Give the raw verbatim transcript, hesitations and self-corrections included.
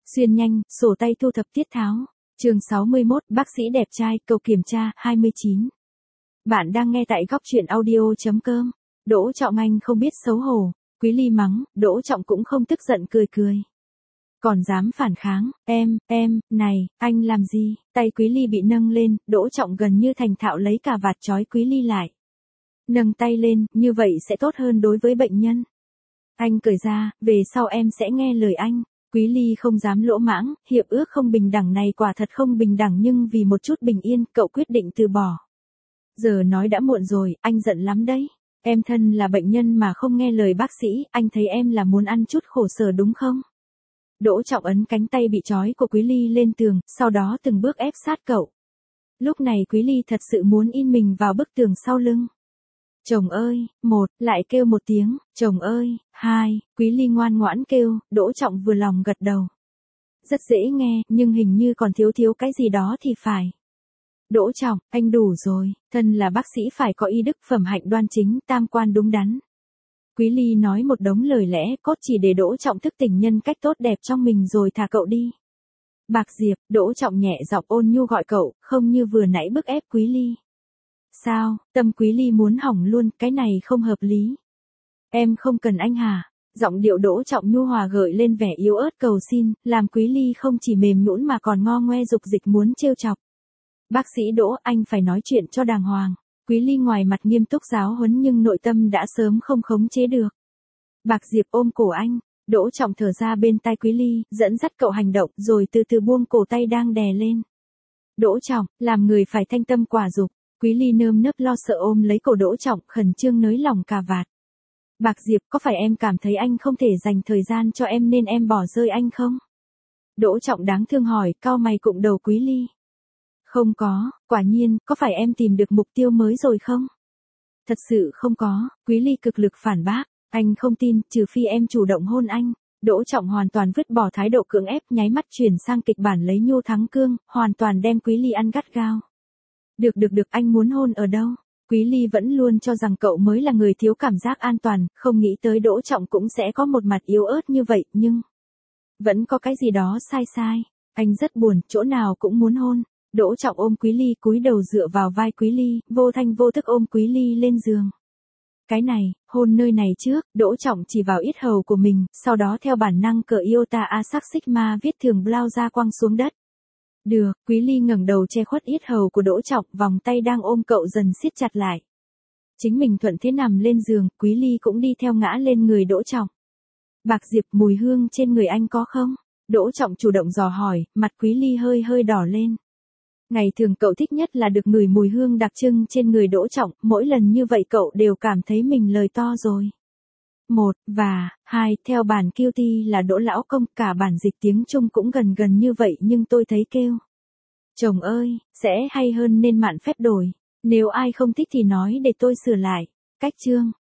Xuyên nhanh, sổ tay thu thập tiết tháo. Chương sáu mươi mốt, bác sĩ đẹp trai, cầu kiểm tra, hai mươi chín. Bạn đang nghe tại góc truyện audio chấm com. Đỗ Trọng Anh không biết xấu hổ, Quý Ly mắng, Đỗ Trọng cũng không tức giận cười cười. Còn dám phản kháng, em, em, này, anh làm gì? Tay Quý Ly bị nâng lên, Đỗ Trọng gần như thành thạo lấy cà vạt trói Quý Ly lại. Nâng tay lên, như vậy sẽ tốt hơn đối với bệnh nhân. Anh cởi ra, về sau em sẽ nghe lời anh. Quý Ly không dám lỗ mãng, hiệp ước không bình đẳng này quả thật không bình đẳng nhưng vì một chút bình yên, cậu quyết định từ bỏ. Giờ nói đã muộn rồi, anh giận lắm đấy. Em thân là bệnh nhân mà không nghe lời bác sĩ, anh thấy em là muốn ăn chút khổ sở đúng không? Đỗ Trọng ấn cánh tay bị trói của Quý Ly lên tường, sau đó từng bước ép sát cậu. Lúc này Quý Ly thật sự muốn in mình vào bức tường sau lưng. Chồng ơi, một, lại kêu một tiếng, chồng ơi, hai, Quý Ly ngoan ngoãn kêu, Đỗ Trọng vừa lòng gật đầu. Rất dễ nghe, nhưng hình như còn thiếu thiếu cái gì đó thì phải. Đỗ Trọng, anh đủ rồi, thân là bác sĩ phải có y đức phẩm hạnh đoan chính, tam quan đúng đắn. Quý Ly nói một đống lời lẽ cốt chỉ để Đỗ Trọng thức tỉnh nhân cách tốt đẹp trong mình rồi thả cậu đi. Bạc Diệp, Đỗ Trọng nhẹ giọng ôn nhu gọi cậu, không như vừa nãy bức ép Quý Ly. Sao, tâm Quý Ly muốn hỏng luôn, cái này không hợp lý. Em không cần anh hả? Giọng điệu Đỗ Trọng nhu hòa gợi lên vẻ yếu ớt cầu xin, làm Quý Ly không chỉ mềm nhũn mà còn ngo ngoe dục dịch muốn trêu chọc. Bác sĩ Đỗ, anh phải nói chuyện cho đàng hoàng. Quý Ly ngoài mặt nghiêm túc giáo huấn nhưng nội tâm đã sớm không khống chế được. Bạc Diệp ôm cổ anh, Đỗ Trọng thở ra bên tai Quý Ly, dẫn dắt cậu hành động rồi từ từ buông cổ tay đang đè lên. Đỗ Trọng, làm người phải thanh tâm quả dục. Quý Ly nơm nớp lo sợ ôm lấy cổ Đỗ Trọng, khẩn trương nới lỏng cà vạt. Bạc Diệp, có phải em cảm thấy anh không thể dành thời gian cho em nên em bỏ rơi anh không? Đỗ Trọng đáng thương hỏi, cau mày cụm đầu Quý Ly. Không có, quả nhiên, có phải em tìm được mục tiêu mới rồi không? Thật sự không có, Quý Ly cực lực phản bác, anh không tin, trừ phi em chủ động hôn anh. Đỗ Trọng hoàn toàn vứt bỏ thái độ cưỡng ép, nháy mắt chuyển sang kịch bản lấy nhu thắng cương, hoàn toàn đem Quý Ly ăn gắt gao. Được được được, anh muốn hôn ở đâu? Quý Ly vẫn luôn cho rằng cậu mới là người thiếu cảm giác an toàn, không nghĩ tới Đỗ Trọng cũng sẽ có một mặt yếu ớt như vậy, nhưng vẫn có cái gì đó sai sai. Anh rất buồn, chỗ nào cũng muốn hôn. Đỗ Trọng ôm Quý Ly cúi đầu dựa vào vai Quý Ly, vô thanh vô thức ôm Quý Ly lên giường. Cái này, hôn nơi này trước, Đỗ Trọng chỉ vào yết hầu của mình, sau đó theo bản năng cởi Iota A sắc Sigma viết thường blau ra quăng xuống đất. Được, Quý Ly ngẩng đầu che khuất yết hầu của Đỗ Trọng, vòng tay đang ôm cậu dần siết chặt lại. Chính mình thuận thế nằm lên giường, Quý Ly cũng đi theo ngã lên người Đỗ Trọng. Bạc Diệp, mùi hương trên người anh có không? Đỗ Trọng chủ động dò hỏi, mặt Quý Ly hơi hơi đỏ lên. Ngày thường cậu thích nhất là được ngửi mùi hương đặc trưng trên người Đỗ Trọng, mỗi lần như vậy cậu đều cảm thấy mình lời to rồi. Một, và, hai, theo bản kiêu ti là Đỗ Lão Công, cả bản dịch tiếng Trung cũng gần gần như vậy nhưng tôi thấy kêu. Chồng ơi, sẽ hay hơn nên mạn phép đổi, nếu ai không thích thì nói để tôi sửa lại. Cách chương,